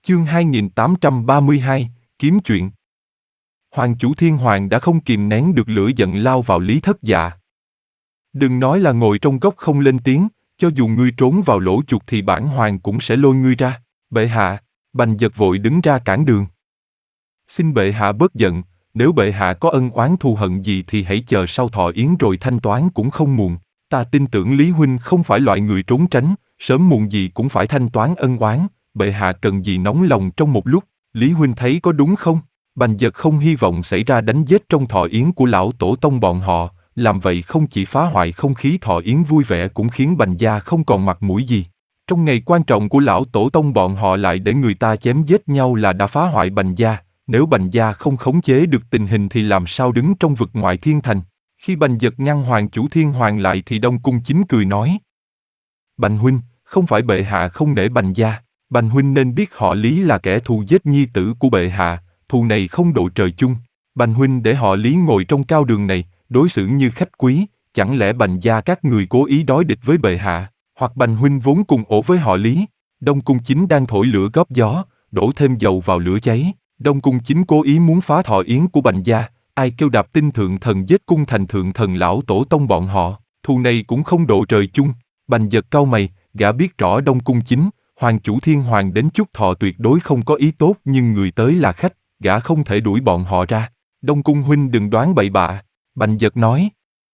Chương 2832, kiếm chuyện. Hoàng chủ Thiên Hoàng đã không kìm nén được lửa giận lao vào Lý Thất Dạ. Đừng nói là ngồi trong góc không lên tiếng, cho dù ngươi trốn vào lỗ chuột thì bản hoàng cũng sẽ lôi ngươi ra. Bệ hạ, Bành Giật vội đứng ra cản đường. Xin bệ hạ bớt giận, nếu bệ hạ có ân oán thù hận gì thì hãy chờ sau thọ yến rồi thanh toán cũng không muộn. Ta tin tưởng Lý huynh không phải loại người trốn tránh, sớm muộn gì cũng phải thanh toán ân oán. Bệ hạ cần gì nóng lòng trong một lúc, Lý huynh thấy có đúng không? Bành Giật không hy vọng xảy ra đánh giết trong thọ yến của lão tổ tông bọn họ, làm vậy không chỉ phá hoại không khí thọ yến vui vẻ cũng khiến Bành gia không còn mặt mũi gì. Trong ngày quan trọng của lão tổ tông bọn họ lại để người ta chém giết nhau là đã phá hoại Bành gia, nếu Bành gia không khống chế được tình hình thì làm sao đứng trong vực ngoại thiên thành. Khi Bành Giật ngăn Hoàng chủ Thiên Hoàng lại thì Đông Cung Chính cười nói: Bành huynh, không phải bệ hạ không nể Bành gia, Bành huynh nên biết họ Lý là kẻ thù giết nhi tử của bệ hạ, thù này không độ trời chung. Bành huynh để họ Lý ngồi trong cao đường này, đối xử như khách quý, chẳng lẽ Bành gia các người cố ý đối địch với bệ hạ, hoặc Bành huynh vốn cùng ổ với họ Lý? Đông Cung Chính đang thổi lửa góp gió, đổ thêm dầu vào lửa cháy. Đông Cung Chính cố ý muốn phá thọ yến của Bành gia, ai kêu Đạp Tinh thượng thần giết cung thành thượng thần lão tổ tông bọn họ, thù này cũng không độ trời chung. Bành Giật cau mày, gã biết rõ Đông Cung Chính, Hoàng chủ Thiên Hoàng đến chúc thọ tuyệt đối không có ý tốt, nhưng người tới là khách, gã không thể đuổi bọn họ ra. Đông Cung huynh đừng đoán bậy bạ, Bành Giật nói.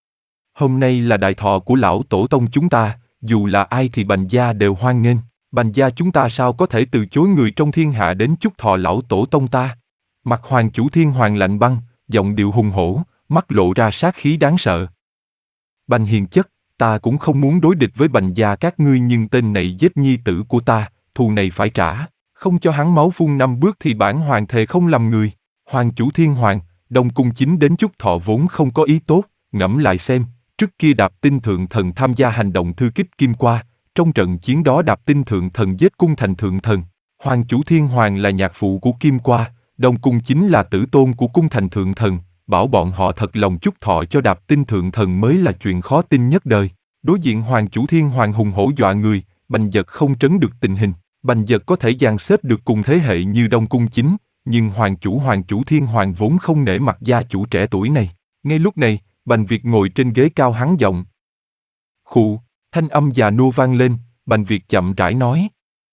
Hôm nay là đại thọ của lão tổ tông chúng ta, dù là ai thì Bành gia đều hoan nghênh. Bành gia chúng ta sao có thể từ chối người trong thiên hạ đến chúc thọ lão tổ tông ta? Mặt Hoàng chủ Thiên Hoàng lạnh băng, giọng điệu hùng hổ, mắt lộ ra sát khí đáng sợ. Bành hiền chất, ta cũng không muốn đối địch với Bành gia các ngươi, nhưng tên này giết nhi tử của ta, thù này phải trả, không cho hắn máu phun 5 bước thì bản hoàng thề không làm người. Hoàng chủ Thiên Hoàng, Đông Cung Chính đến chúc thọ vốn không có ý tốt, ngẫm lại xem, trước kia Đạp Tinh thượng thần tham gia hành động thư kích Kim Qua, trong trận chiến đó Đạp Tinh thượng thần giết cung thành thượng thần. Hoàng chủ Thiên Hoàng là nhạc phụ của Kim Qua, Đông Cung Chính là tử tôn của cung thành thượng thần, bảo bọn họ thật lòng chúc thọ cho Đạp Tinh thượng thần mới là chuyện khó tin nhất đời. Đối diện Hoàng chủ Thiên Hoàng hùng hổ dọa người, Bành Giật không trấn được tình hình. Bành Giật có thể dàn xếp được cùng thế hệ như Đông Cung Chính, nhưng Hoàng chủ Thiên Hoàng vốn không nể mặt gia chủ trẻ tuổi này. Ngay lúc này, Bành Việt ngồi trên ghế cao hắn giọng. Khụ, thanh âm già nua vang lên, Bành Việt chậm rãi nói.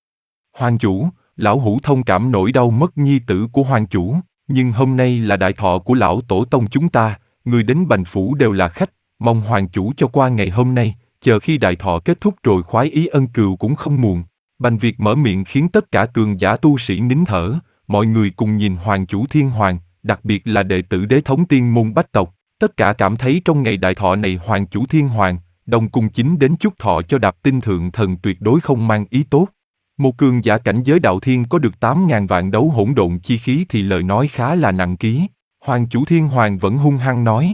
Hoàng chủ, lão hữu thông cảm nỗi đau mất nhi tử của hoàng chủ, nhưng hôm nay là đại thọ của lão tổ tông chúng ta, người đến Bành phủ đều là khách, mong hoàng chủ cho qua ngày hôm nay, chờ khi đại thọ kết thúc rồi khoái ý ân cừu cũng không muộn. Bành Việt mở miệng khiến tất cả cường giả tu sĩ nín thở, mọi người cùng nhìn Hoàng chủ Thiên Hoàng, đặc biệt là đệ tử Đế thống tiên môn bách tộc, tất cả cảm thấy trong ngày đại thọ này Hoàng chủ Thiên Hoàng, Đông Cung Chính đến chúc thọ cho Đạp Tinh thượng thần tuyệt đối không mang ý tốt. Một cường giả cảnh giới đạo thiên có được 8.000 vạn đấu hỗn độn chi khí thì lời nói khá là nặng ký. Hoàng chủ Thiên Hoàng vẫn hung hăng nói.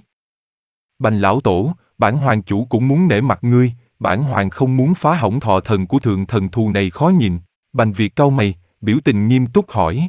Bành lão tổ, bản hoàng chủ cũng muốn nể mặt ngươi, bản hoàng không muốn phá hỏng thọ thần của thượng thần, thù này khó nhìn. Bành Việt cau mày, biểu tình nghiêm túc hỏi.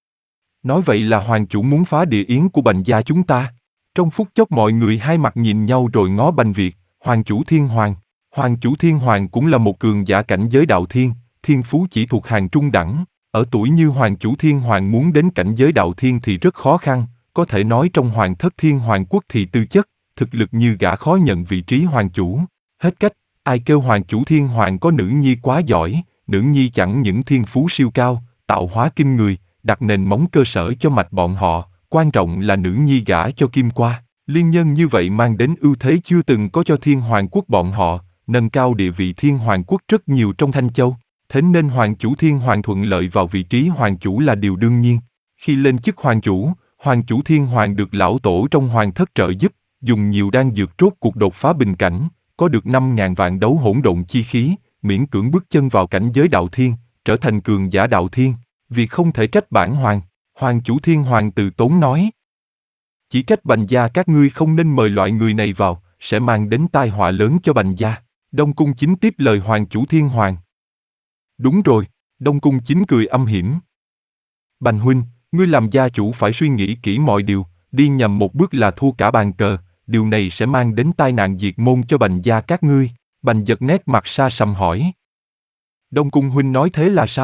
Nói vậy là hoàng chủ muốn phá địa yến của Bành gia chúng ta? Trong phút chốc mọi người hai mặt nhìn nhau rồi ngó Bành Việt. Hoàng chủ Thiên Hoàng. Hoàng chủ Thiên Hoàng cũng là một cường giả cảnh giới đạo thiên, thiên phú chỉ thuộc hàng trung đẳng. Ở tuổi như Hoàng chủ Thiên Hoàng muốn đến cảnh giới đạo thiên thì rất khó khăn, có thể nói trong Hoàng thất Thiên Hoàng quốc thì tư chất, thực lực như gã khó nhận vị trí hoàng chủ. Hết cách, ai kêu Hoàng chủ Thiên Hoàng có nữ nhi quá giỏi, nữ nhi chẳng những thiên phú siêu cao, tạo hóa kinh người, đặt nền móng cơ sở cho mạch bọn họ, quan trọng là nữ nhi gả cho Kim Qua. Liên nhân như vậy mang đến ưu thế chưa từng có cho Thiên Hoàng quốc bọn họ, nâng cao địa vị Thiên Hoàng quốc rất nhiều trong Thanh Châu. Thế nên Hoàng chủ Thiên Hoàng thuận lợi vào vị trí hoàng chủ là điều đương nhiên. Khi lên chức hoàng chủ Thiên Hoàng được lão tổ trong hoàng thất trợ giúp, dùng nhiều đan dược rốt cuộc đột phá bình cảnh, có được 5.000 vạn đấu hỗn độn chi khí, miễn cưỡng bước chân vào cảnh giới đạo thiên, trở thành cường giả đạo thiên. Việc không thể trách bản hoàng. Hoàng chủ Thiên Hoàng từ tốn nói. Chỉ trách Bành gia các ngươi không nên mời loại người này vào, sẽ mang đến tai họa lớn cho Bành gia. Đông Cung Chính tiếp lời Hoàng chủ Thiên Hoàng. Đúng rồi, Đông Cung Chính cười âm hiểm. Bành huynh, ngươi làm gia chủ phải suy nghĩ kỹ mọi điều, đi nhầm một bước là thua cả bàn cờ, điều này sẽ mang đến tai nạn diệt môn cho Bành gia các ngươi. Bành Giật nét mặt xa sầm hỏi. Đông Cung huynh nói thế là sao?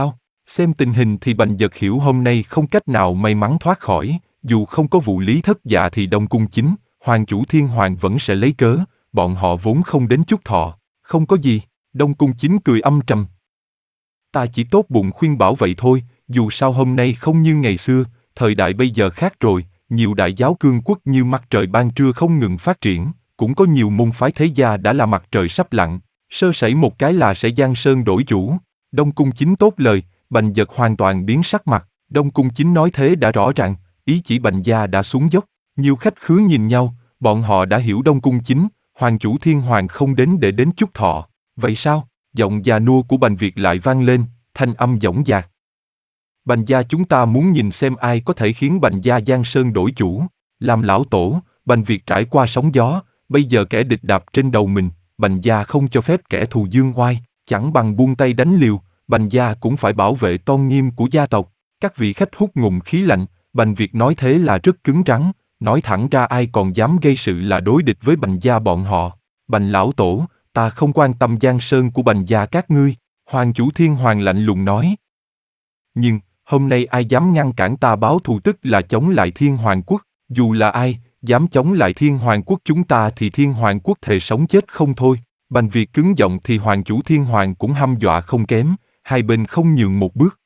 Xem tình hình thì Bành Dật hiểu hôm nay không cách nào may mắn thoát khỏi, dù không có vụ Lý Thất Dạ thì Đông Cung Chính, Hoàng chủ Thiên Hoàng vẫn sẽ lấy cớ, bọn họ vốn không đến chúc thọ, không có gì, Đông Cung Chính cười âm trầm. Ta chỉ tốt bụng khuyên bảo vậy thôi, dù sao hôm nay không như ngày xưa, thời đại bây giờ khác rồi, nhiều đại giáo cương quốc như mặt trời ban trưa không ngừng phát triển, cũng có nhiều môn phái thế gia đã là mặt trời sắp lặn, sơ sẩy một cái là sẽ giang sơn đổi chủ. Đông Cung Chính tốt lời, Bành Dật hoàn toàn biến sắc mặt, Đông Cung Chính nói thế đã rõ ràng, ý chỉ Bành gia đã xuống dốc, nhiều khách khứa nhìn nhau, bọn họ đã hiểu Đông Cung Chính, Hoàng chủ Thiên Hoàng không đến để đến chúc thọ, vậy sao? Giọng già nua của Bành Việt lại vang lên, thanh âm dõng dạc. Bành gia chúng ta muốn nhìn xem ai có thể khiến Bành gia giang sơn đổi chủ, làm lão tổ, Bành Việt trải qua sóng gió, bây giờ kẻ địch đạp trên đầu mình, Bành gia không cho phép kẻ thù dương oai, chẳng bằng buông tay đánh liều, Bành gia cũng phải bảo vệ tôn nghiêm của gia tộc. Các vị khách hút ngụm khí lạnh, Bành Việt nói thế là rất cứng rắn, nói thẳng ra ai còn dám gây sự là đối địch với Bành gia bọn họ. Bành lão tổ, ta không quan tâm giang sơn của Bành gia các ngươi, Hoàng chủ Thiên Hoàng lạnh lùng nói. Nhưng, hôm nay ai dám ngăn cản ta báo thù tức là chống lại Thiên Hoàng quốc, dù là ai, dám chống lại Thiên Hoàng quốc chúng ta thì Thiên Hoàng quốc thề sống chết không thôi. Bành Việt cứng giọng thì Hoàng chủ Thiên Hoàng cũng hăm dọa không kém, hai bên không nhường một bước.